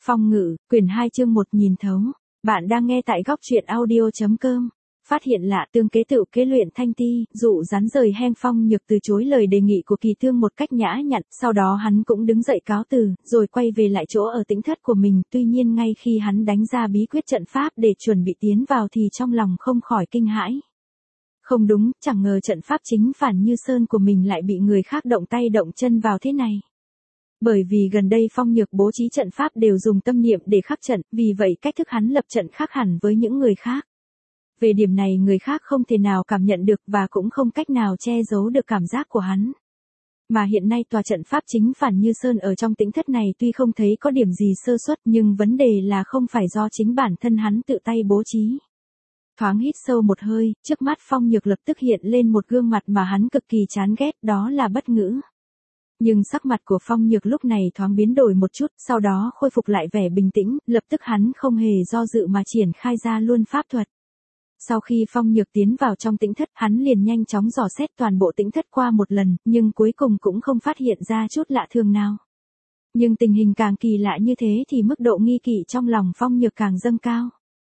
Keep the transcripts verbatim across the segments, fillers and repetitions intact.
Phong ngữ, quyển hai chương một nhìn thấu. Bạn đang nghe tại góc truyện audio.com. Phát hiện lạ tương kế tựu kế luyện thanh ti, dụ rắn rời heng. Phong Nhược từ chối lời đề nghị của Kỳ Thương một cách nhã nhặn, sau đó hắn cũng đứng dậy cáo từ, rồi quay về lại chỗ ở tĩnh thất của mình. Tuy nhiên ngay khi hắn đánh ra bí quyết trận pháp để chuẩn bị tiến vào thì trong lòng không khỏi kinh hãi. Không đúng, chẳng ngờ trận pháp chính phản như sơn của mình lại bị người khác động tay động chân vào thế này. Bởi vì gần đây Phong Nhược bố trí trận pháp đều dùng tâm niệm để khắc trận, vì vậy cách thức hắn lập trận khác hẳn với những người khác. Về điểm này người khác không thể nào cảm nhận được và cũng không cách nào che giấu được cảm giác của hắn. Mà hiện nay tòa trận pháp chính phản như sơn ở trong tĩnh thất này tuy không thấy có điểm gì sơ suất, nhưng vấn đề là không phải do chính bản thân hắn tự tay bố trí. Thoáng hít sâu một hơi, trước mắt Phong Nhược lập tức hiện lên một gương mặt mà hắn cực kỳ chán ghét, đó là Bất Ngữ. Nhưng sắc mặt của Phong Nhược lúc này thoáng biến đổi một chút, sau đó khôi phục lại vẻ bình tĩnh, lập tức hắn không hề do dự mà triển khai ra luôn pháp thuật. Sau khi Phong Nhược tiến vào trong tĩnh thất, hắn liền nhanh chóng dò xét toàn bộ tĩnh thất qua một lần, nhưng cuối cùng cũng không phát hiện ra chút lạ thường nào. Nhưng tình hình càng kỳ lạ như thế thì mức độ nghi kỵ trong lòng Phong Nhược càng dâng cao.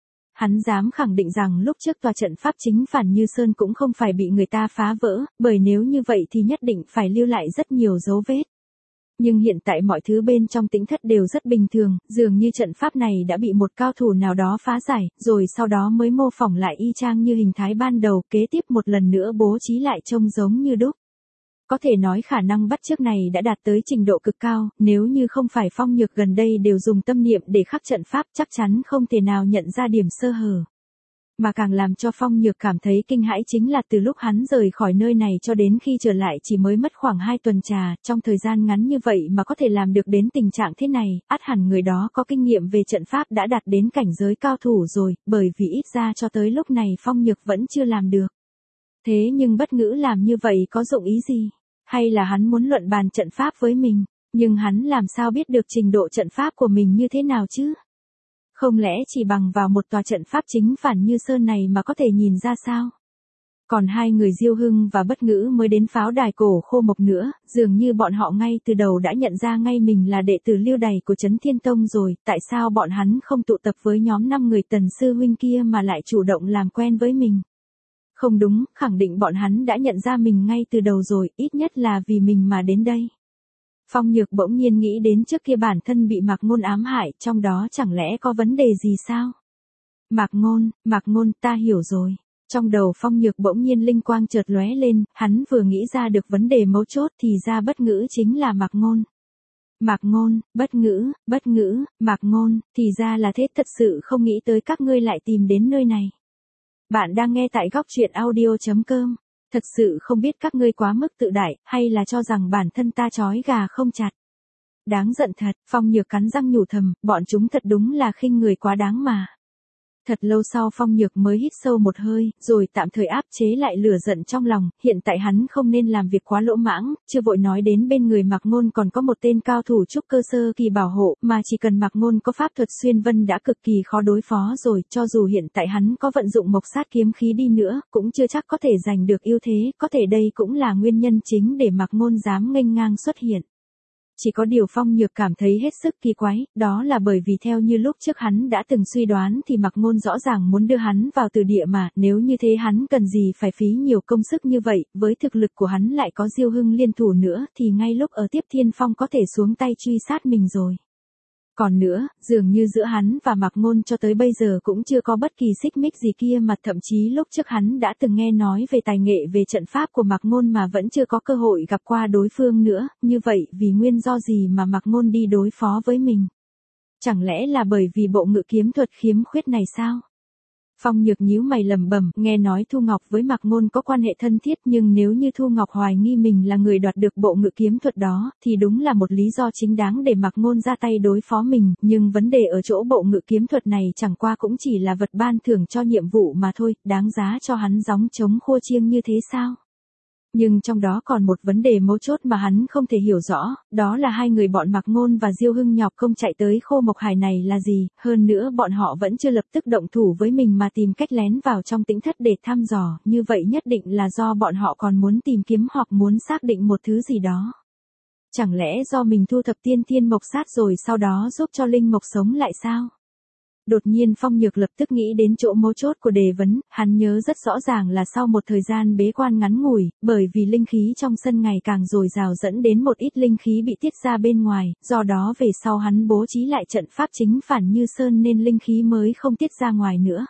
Hắn dám khẳng định rằng lúc trước tòa trận pháp chính phản như sơn cũng không phải bị người ta phá vỡ, bởi nếu như vậy thì nhất định phải lưu lại rất nhiều dấu vết. Nhưng hiện tại mọi thứ bên trong tĩnh thất đều rất bình thường, dường như trận pháp này đã bị một cao thủ nào đó phá giải, rồi sau đó mới mô phỏng lại y chang như hình thái ban đầu, kế tiếp một lần nữa bố trí lại trông giống như đúc. Có thể nói khả năng bắt chước này đã đạt tới trình độ cực cao, nếu như không phải Phong Nhược gần đây đều dùng tâm niệm để khắc trận pháp chắc chắn không thể nào nhận ra điểm sơ hở. Mà càng làm cho Phong Nhược cảm thấy kinh hãi chính là từ lúc hắn rời khỏi nơi này cho đến khi trở lại chỉ mới mất khoảng hai tuần trà, trong thời gian ngắn như vậy mà có thể làm được đến tình trạng thế này, ắt hẳn người đó có kinh nghiệm về trận pháp đã đạt đến cảnh giới cao thủ rồi, bởi vì ít ra cho tới lúc này Phong Nhược vẫn chưa làm được. Thế nhưng Bất Ngữ làm như vậy có dụng ý gì? Hay là hắn muốn luận bàn trận pháp với mình? Nhưng hắn làm sao biết được trình độ trận pháp của mình như thế nào chứ? Không lẽ chỉ bằng vào một tòa trận pháp chính phản như sơn này mà có thể nhìn ra sao? Còn hai người Diêu Hưng và Bất Ngữ mới đến pháo đài cổ Khô Mộc nữa, dường như bọn họ ngay từ đầu đã nhận ra ngay mình là đệ tử lưu đày của Trấn Thiên Tông rồi, tại sao bọn hắn không tụ tập với nhóm năm người Tần sư huynh kia mà lại chủ động làm quen với mình? Không đúng, khẳng định bọn hắn đã nhận ra mình ngay từ đầu rồi, ít nhất là vì mình mà đến đây. Phong Nhược bỗng nhiên nghĩ đến trước kia bản thân bị Mạc Ngôn ám hại, trong đó chẳng lẽ có vấn đề gì sao? Mạc Ngôn, Mạc Ngôn, ta hiểu rồi. Trong đầu Phong Nhược bỗng nhiên linh quang chợt lóe lên, hắn vừa nghĩ ra được vấn đề mấu chốt thì ra Bất Ngữ chính là Mạc Ngôn. Mạc Ngôn, Bất Ngữ, Bất Ngữ, Mạc Ngôn, thì ra là thế, thật sự không nghĩ tới các ngươi lại tìm đến nơi này. Bạn đang nghe tại góc truyện audio.com. Thật sự không biết các ngươi quá mức tự đại, hay là cho rằng bản thân ta trói gà không chặt. Đáng giận thật, Phong Nhược cắn răng nhủ thầm, bọn chúng thật đúng là khinh người quá đáng mà. Thật lâu sau Phong Nhược mới hít sâu một hơi, rồi tạm thời áp chế lại lửa giận trong lòng, hiện tại hắn không nên làm việc quá lỗ mãng, chưa vội nói đến bên người Mạc Ngôn còn có một tên cao thủ trúc cơ sơ kỳ bảo hộ, mà chỉ cần Mạc Ngôn có pháp thuật xuyên vân đã cực kỳ khó đối phó rồi, cho dù hiện tại hắn có vận dụng mộc sát kiếm khí đi nữa, cũng chưa chắc có thể giành được ưu thế, có thể đây cũng là nguyên nhân chính để Mạc Ngôn dám nghênh ngang xuất hiện. Chỉ có điều Phong Nhược cảm thấy hết sức kỳ quái, đó là bởi vì theo như lúc trước hắn đã từng suy đoán thì Mạc Ngôn rõ ràng muốn đưa hắn vào từ địa mà, nếu như thế hắn cần gì phải phí nhiều công sức như vậy, với thực lực của hắn lại có Diêu Hưng liên thủ nữa thì ngay lúc ở Tiếp Thiên Phong có thể xuống tay truy sát mình rồi. Còn nữa, dường như giữa hắn và Mạc Ngôn cho tới bây giờ cũng chưa có bất kỳ xích mích gì kia mà thậm chí lúc trước hắn đã từng nghe nói về tài nghệ về trận pháp của Mạc Ngôn mà vẫn chưa có cơ hội gặp qua đối phương nữa, như vậy vì nguyên do gì mà Mạc Ngôn đi đối phó với mình? Chẳng lẽ là bởi vì bộ ngự kiếm thuật khiếm khuyết này sao? Phong Nhược nhíu mày lẩm bẩm, nghe nói Thu Ngọc với Mạc Ngôn có quan hệ thân thiết, nhưng nếu như Thu Ngọc hoài nghi mình là người đoạt được bộ ngự kiếm thuật đó, thì đúng là một lý do chính đáng để Mạc Ngôn ra tay đối phó mình, nhưng vấn đề ở chỗ bộ ngự kiếm thuật này chẳng qua cũng chỉ là vật ban thưởng cho nhiệm vụ mà thôi, đáng giá cho hắn gióng trống khua chiêng như thế sao? Nhưng trong đó còn một vấn đề mấu chốt mà hắn không thể hiểu rõ, đó là hai người bọn Mạc Ngôn và Diêu Hưng nhọc công chạy tới Khô Mộc Hải này là gì, hơn nữa bọn họ vẫn chưa lập tức động thủ với mình mà tìm cách lén vào trong tĩnh thất để thăm dò, như vậy nhất định là do bọn họ còn muốn tìm kiếm hoặc muốn xác định một thứ gì đó. Chẳng lẽ do mình thu thập tiên thiên mộc sát rồi sau đó giúp cho linh mộc sống lại sao? Đột nhiên Phong Nhược lập tức nghĩ đến chỗ mấu chốt của đề vấn, hắn nhớ rất rõ ràng là sau một thời gian bế quan ngắn ngủi, bởi vì linh khí trong sân ngày càng dồi dào dẫn đến một ít linh khí bị tiết ra bên ngoài, do đó về sau hắn bố trí lại trận pháp chính phản như sơn nên linh khí mới không tiết ra ngoài nữa.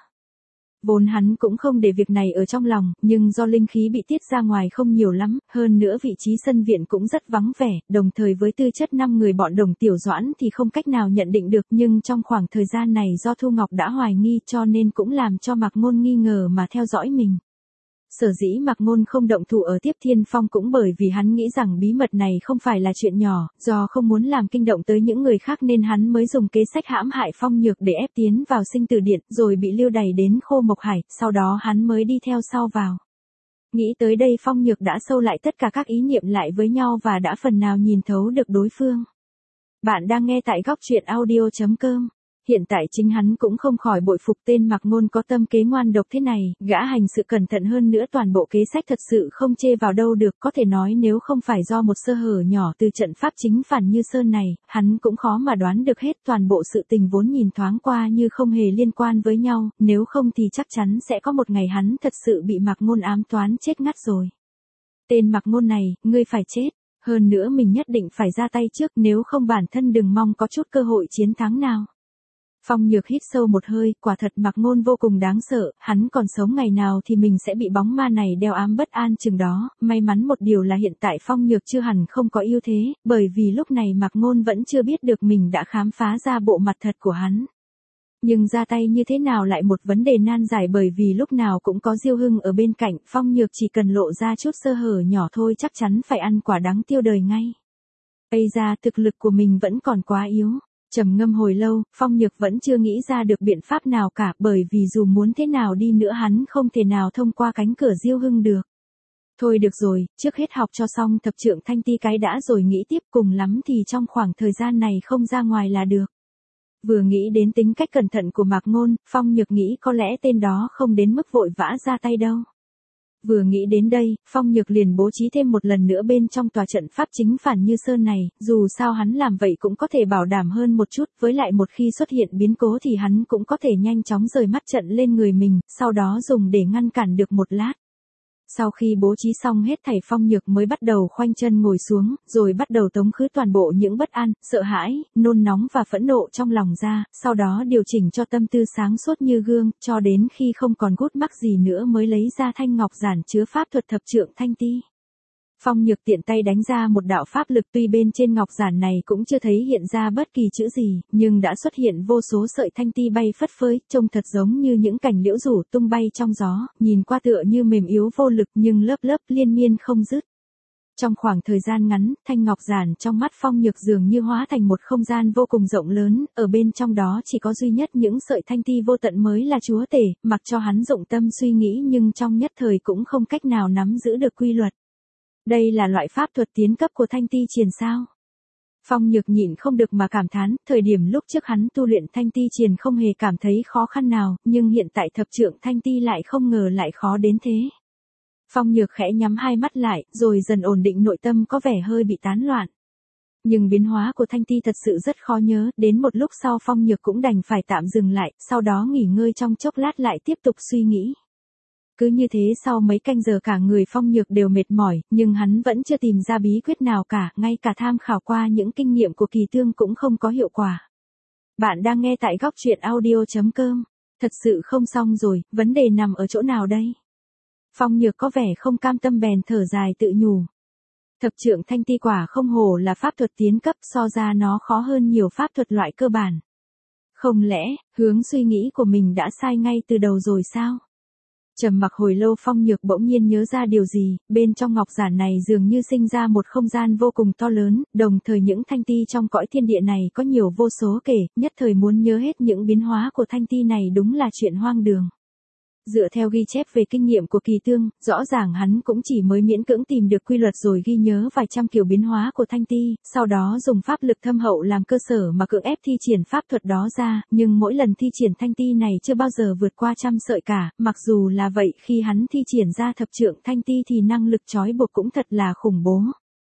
Vốn hắn cũng không để việc này ở trong lòng, nhưng do linh khí bị tiết ra ngoài không nhiều lắm, hơn nữa vị trí sân viện cũng rất vắng vẻ, đồng thời với tư chất năm người bọn Đồng Tiểu Doãn thì không cách nào nhận định được, nhưng trong khoảng thời gian này do Thu Ngọc đã hoài nghi cho nên cũng làm cho Mạc Ngôn nghi ngờ mà theo dõi mình. Sở dĩ Mạc Ngôn không động thủ ở Tiếp Thiên Phong cũng bởi vì hắn nghĩ rằng bí mật này không phải là chuyện nhỏ, do không muốn làm kinh động tới những người khác nên hắn mới dùng kế sách hãm hại Phong Nhược để ép tiến vào sinh tử điện, rồi bị lưu đày đến Khô Mộc Hải, sau đó hắn mới đi theo sau vào. Nghĩ tới đây Phong Nhược đã sâu lại tất cả các ý niệm lại với nhau và đã phần nào nhìn thấu được đối phương. Bạn đang nghe tại góc truyện audio chấm com. Hiện tại chính hắn cũng không khỏi bội phục tên Mạc Ngôn có tâm kế ngoan độc thế này, gã hành sự cẩn thận hơn nữa toàn bộ kế sách thật sự không chê vào đâu được, có thể nói nếu không phải do một sơ hở nhỏ từ trận pháp chính phản như sơn này, hắn cũng khó mà đoán được hết toàn bộ sự tình vốn nhìn thoáng qua như không hề liên quan với nhau, nếu không thì chắc chắn sẽ có một ngày hắn thật sự bị Mạc Ngôn ám toán chết ngắt rồi. Tên Mạc Ngôn này, ngươi phải chết, hơn nữa mình nhất định phải ra tay trước nếu không bản thân đừng mong có chút cơ hội chiến thắng nào. Phong Nhược hít sâu một hơi, quả thật Mạc Ngôn vô cùng đáng sợ, hắn còn sống ngày nào thì mình sẽ bị bóng ma này đeo ám bất an chừng đó, may mắn một điều là hiện tại Phong Nhược chưa hẳn không có ưu thế, bởi vì lúc này Mạc Ngôn vẫn chưa biết được mình đã khám phá ra bộ mặt thật của hắn. Nhưng ra tay như thế nào lại một vấn đề nan giải bởi vì lúc nào cũng có Diêu Hưng ở bên cạnh, Phong Nhược chỉ cần lộ ra chút sơ hở nhỏ thôi chắc chắn phải ăn quả đắng tiêu đời ngay. Ây ra thực lực của mình vẫn còn quá yếu. Trầm ngâm hồi lâu, Phong Nhược vẫn chưa nghĩ ra được biện pháp nào cả bởi vì dù muốn thế nào đi nữa hắn không thể nào thông qua cánh cửa Diêu Hưng được. Thôi được rồi, trước hết học cho xong thập trượng thanh ti cái đã rồi nghĩ tiếp, cùng lắm thì trong khoảng thời gian này không ra ngoài là được. Vừa nghĩ đến tính cách cẩn thận của Mạc Ngôn, Phong Nhược nghĩ có lẽ tên đó không đến mức vội vã ra tay đâu. Vừa nghĩ đến đây, Phong Nhược liền bố trí thêm một lần nữa bên trong tòa trận pháp chính phản như sơn này, dù sao hắn làm vậy cũng có thể bảo đảm hơn một chút, với lại một khi xuất hiện biến cố thì hắn cũng có thể nhanh chóng rời mắt trận lên người mình, sau đó dùng để ngăn cản được một lát. Sau khi bố trí xong hết thảy Phong Nhược mới bắt đầu khoanh chân ngồi xuống, rồi bắt đầu tống khứ toàn bộ những bất an, sợ hãi, nôn nóng và phẫn nộ trong lòng ra, sau đó điều chỉnh cho tâm tư sáng suốt như gương, cho đến khi không còn gút mắc gì nữa mới lấy ra thanh ngọc giản chứa pháp thuật thập trượng thanh ti. Phong Nhược tiện tay đánh ra một đạo pháp lực tuy bên trên ngọc giản này cũng chưa thấy hiện ra bất kỳ chữ gì, nhưng đã xuất hiện vô số sợi thanh ti bay phất phới, trông thật giống như những cành liễu rủ tung bay trong gió, nhìn qua tựa như mềm yếu vô lực nhưng lớp lớp liên miên không dứt. Trong khoảng thời gian ngắn, thanh ngọc giản trong mắt Phong Nhược dường như hóa thành một không gian vô cùng rộng lớn, ở bên trong đó chỉ có duy nhất những sợi thanh ti vô tận mới là chúa tể, mặc cho hắn dụng tâm suy nghĩ nhưng trong nhất thời cũng không cách nào nắm giữ được quy luật. Đây là loại pháp thuật tiến cấp của thanh ti triền sao? Phong Nhược nhịn không được mà cảm thán, thời điểm lúc trước hắn tu luyện thanh ti triền không hề cảm thấy khó khăn nào, nhưng hiện tại thập trượng thanh ti lại không ngờ lại khó đến thế. Phong Nhược khẽ nhắm hai mắt lại, rồi dần ổn định nội tâm có vẻ hơi bị tán loạn. Nhưng biến hóa của thanh ti thật sự rất khó nhớ, đến một lúc sau Phong Nhược cũng đành phải tạm dừng lại, sau đó nghỉ ngơi trong chốc lát lại tiếp tục suy nghĩ. Cứ như thế sau mấy canh giờ cả người Phong Nhược đều mệt mỏi, nhưng hắn vẫn chưa tìm ra bí quyết nào cả, ngay cả tham khảo qua những kinh nghiệm của Kỳ Tương cũng không có hiệu quả. Bạn đang nghe tại góc truyện audio chấm com. Thật sự không xong rồi, vấn đề nằm ở chỗ nào đây? Phong Nhược có vẻ không cam tâm bèn thở dài tự nhủ. Thập trượng thanh ti quả không hổ là pháp thuật tiến cấp, so ra nó khó hơn nhiều pháp thuật loại cơ bản. Không lẽ, hướng suy nghĩ của mình đã sai ngay từ đầu rồi sao? Trầm mặc hồi lâu Phong Nhược bỗng nhiên nhớ ra điều gì, bên trong ngọc giản này dường như sinh ra một không gian vô cùng to lớn, đồng thời những thanh ti trong cõi thiên địa này có nhiều vô số kể, nhất thời muốn nhớ hết những biến hóa của thanh ti này đúng là chuyện hoang đường. Dựa theo ghi chép về kinh nghiệm của Kỳ Tương, rõ ràng hắn cũng chỉ mới miễn cưỡng tìm được quy luật rồi ghi nhớ vài trăm kiểu biến hóa của thanh ti, sau đó dùng pháp lực thâm hậu làm cơ sở mà cưỡng ép thi triển pháp thuật đó ra, nhưng mỗi lần thi triển thanh ti này chưa bao giờ vượt qua trăm sợi cả, mặc dù là vậy khi hắn thi triển ra thập trượng thanh ti thì năng lực trói buộc cũng thật là khủng bố.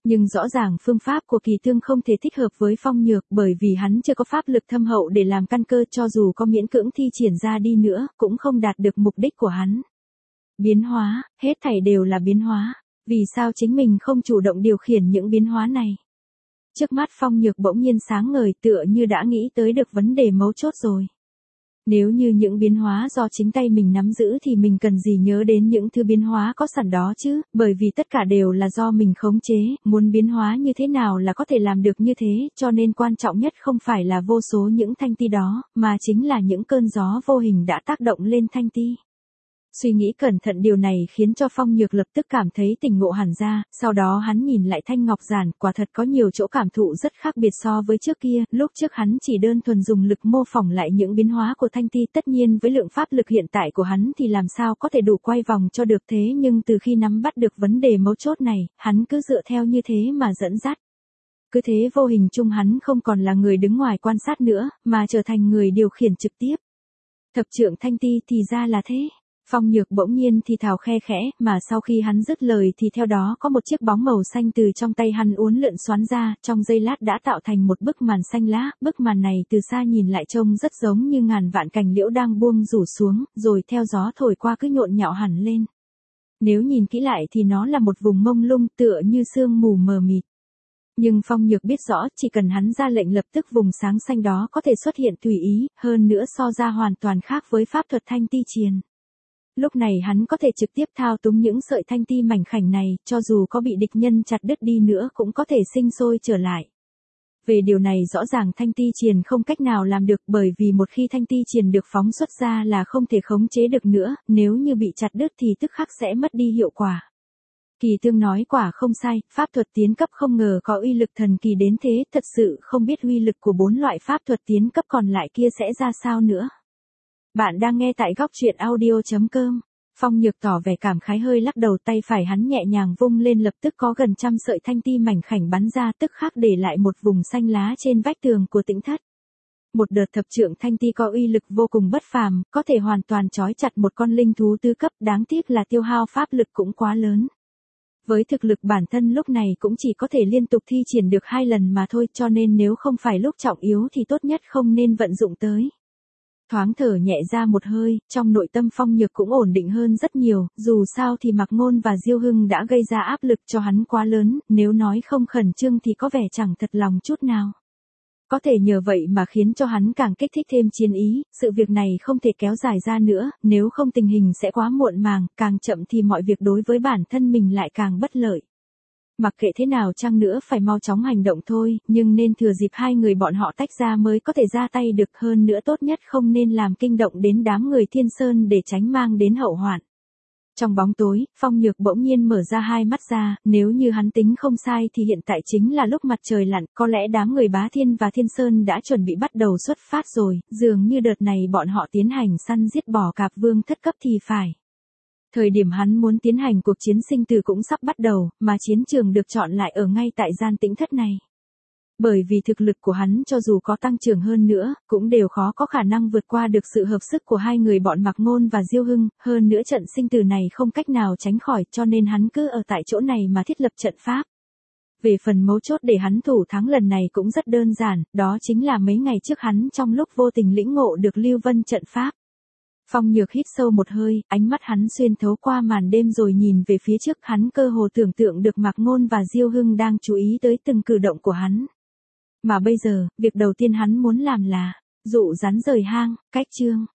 Nhưng rõ ràng phương pháp của Kỳ Thương không thể thích hợp với Phong Nhược bởi vì hắn chưa có pháp lực thâm hậu để làm căn cơ, cho dù có miễn cưỡng thi triển ra đi nữa, cũng không đạt được mục đích của hắn. Biến hóa, hết thảy đều là biến hóa. Vì sao chính mình không chủ động điều khiển những biến hóa này? Trước mắt Phong Nhược bỗng nhiên sáng ngời, tựa như đã nghĩ tới được vấn đề mấu chốt rồi. Nếu như những biến hóa do chính tay mình nắm giữ thì mình cần gì nhớ đến những thứ biến hóa có sẵn đó chứ, bởi vì tất cả đều là do mình khống chế, muốn biến hóa như thế nào là có thể làm được như thế, cho nên quan trọng nhất không phải là vô số những thanh ti đó, mà chính là những cơn gió vô hình đã tác động lên thanh ti. Suy nghĩ cẩn thận điều này khiến cho Phong Nhược lập tức cảm thấy tỉnh ngộ hẳn ra, sau đó hắn nhìn lại thanh ngọc giản, quả thật có nhiều chỗ cảm thụ rất khác biệt so với trước kia, lúc trước hắn chỉ đơn thuần dùng lực mô phỏng lại những biến hóa của thanh ti, tất nhiên với lượng pháp lực hiện tại của hắn thì làm sao có thể đủ quay vòng cho được, thế nhưng từ khi nắm bắt được vấn đề mấu chốt này, hắn cứ dựa theo như thế mà dẫn dắt. Cứ thế vô hình chung hắn không còn là người đứng ngoài quan sát nữa, mà trở thành người điều khiển trực tiếp. Thập trượng thanh ti thì ra là thế. Phong Nhược bỗng nhiên thì thào khe khẽ, mà sau khi hắn dứt lời thì theo đó có một chiếc bóng màu xanh từ trong tay hắn uốn lượn xoắn ra, trong giây lát đã tạo thành một bức màn xanh lá, bức màn này từ xa nhìn lại trông rất giống như ngàn vạn cành liễu đang buông rủ xuống, rồi theo gió thổi qua cứ nhộn nhạo hẳn lên. Nếu nhìn kỹ lại thì nó là một vùng mông lung tựa như sương mù mờ mịt. Nhưng Phong Nhược biết rõ chỉ cần hắn ra lệnh lập tức vùng sáng xanh đó có thể xuất hiện tùy ý, hơn nữa so ra hoàn toàn khác với pháp thuật thanh ti triền. Lúc này hắn có thể trực tiếp thao túng những sợi thanh ti mảnh khảnh này, cho dù có bị địch nhân chặt đứt đi nữa cũng có thể sinh sôi trở lại. Về điều này rõ ràng thanh ti triền không cách nào làm được, bởi vì một khi thanh ti triền được phóng xuất ra là không thể khống chế được nữa, nếu như bị chặt đứt thì tức khắc sẽ mất đi hiệu quả. Kỳ Thương nói quả không sai, pháp thuật tiến cấp không ngờ có uy lực thần kỳ đến thế, thật sự không biết uy lực của bốn loại pháp thuật tiến cấp còn lại kia sẽ ra sao nữa. Bạn đang nghe tại góc truyện audio chấm com. Phong Nhược tỏ vẻ cảm khái hơi lắc đầu, tay phải hắn nhẹ nhàng vung lên lập tức có gần trăm sợi thanh ti mảnh khảnh bắn ra, tức khắc để lại một vùng xanh lá trên vách tường của Tĩnh Thất. Một đợt thập trượng thanh ti có uy lực vô cùng bất phàm, có thể hoàn toàn trói chặt một con linh thú tứ cấp, đáng tiếc là tiêu hao pháp lực cũng quá lớn. Với thực lực bản thân lúc này cũng chỉ có thể liên tục thi triển được hai lần mà thôi, cho nên nếu không phải lúc trọng yếu thì tốt nhất không nên vận dụng tới. Thoáng thở nhẹ ra một hơi, trong nội tâm Phong Nhược cũng ổn định hơn rất nhiều, dù sao thì Mạc Ngôn và Diêu Hưng đã gây ra áp lực cho hắn quá lớn, nếu nói không khẩn trương thì có vẻ chẳng thật lòng chút nào. Có thể nhờ vậy mà khiến cho hắn càng kích thích thêm chiến ý, sự việc này không thể kéo dài ra nữa, nếu không tình hình sẽ quá muộn màng, càng chậm thì mọi việc đối với bản thân mình lại càng bất lợi. Mặc kệ thế nào chăng nữa phải mau chóng hành động thôi, nhưng nên thừa dịp hai người bọn họ tách ra mới có thể ra tay được, hơn nữa tốt nhất không nên làm kinh động đến đám người Thiên Sơn để tránh mang đến hậu hoạn. Trong bóng tối, Phong Nhược bỗng nhiên mở ra hai mắt ra, nếu như hắn tính không sai thì hiện tại chính là lúc mặt trời lặn, có lẽ đám người Bá Thiên và Thiên Sơn đã chuẩn bị bắt đầu xuất phát rồi, dường như đợt này bọn họ tiến hành săn giết bò cạp vương thất cấp thì phải. Thời điểm hắn muốn tiến hành cuộc chiến sinh tử cũng sắp bắt đầu, mà chiến trường được chọn lại ở ngay tại gian Tĩnh Thất này. Bởi vì thực lực của hắn cho dù có tăng trưởng hơn nữa, cũng đều khó có khả năng vượt qua được sự hợp sức của hai người bọn Mạc Ngôn và Diêu Hưng, hơn nữa trận sinh tử này không cách nào tránh khỏi, cho nên hắn cứ ở tại chỗ này mà thiết lập trận pháp. Về phần mấu chốt để hắn thủ thắng lần này cũng rất đơn giản, đó chính là mấy ngày trước hắn trong lúc vô tình lĩnh ngộ được Lưu Vân trận pháp. Phong Nhược hít sâu một hơi, ánh mắt hắn xuyên thấu qua màn đêm rồi nhìn về phía trước, hắn cơ hồ tưởng tượng được Mạc Ngôn và Diêu Hưng đang chú ý tới từng cử động của hắn. Mà bây giờ, việc đầu tiên hắn muốn làm là dụ rắn rời hang, cách chương.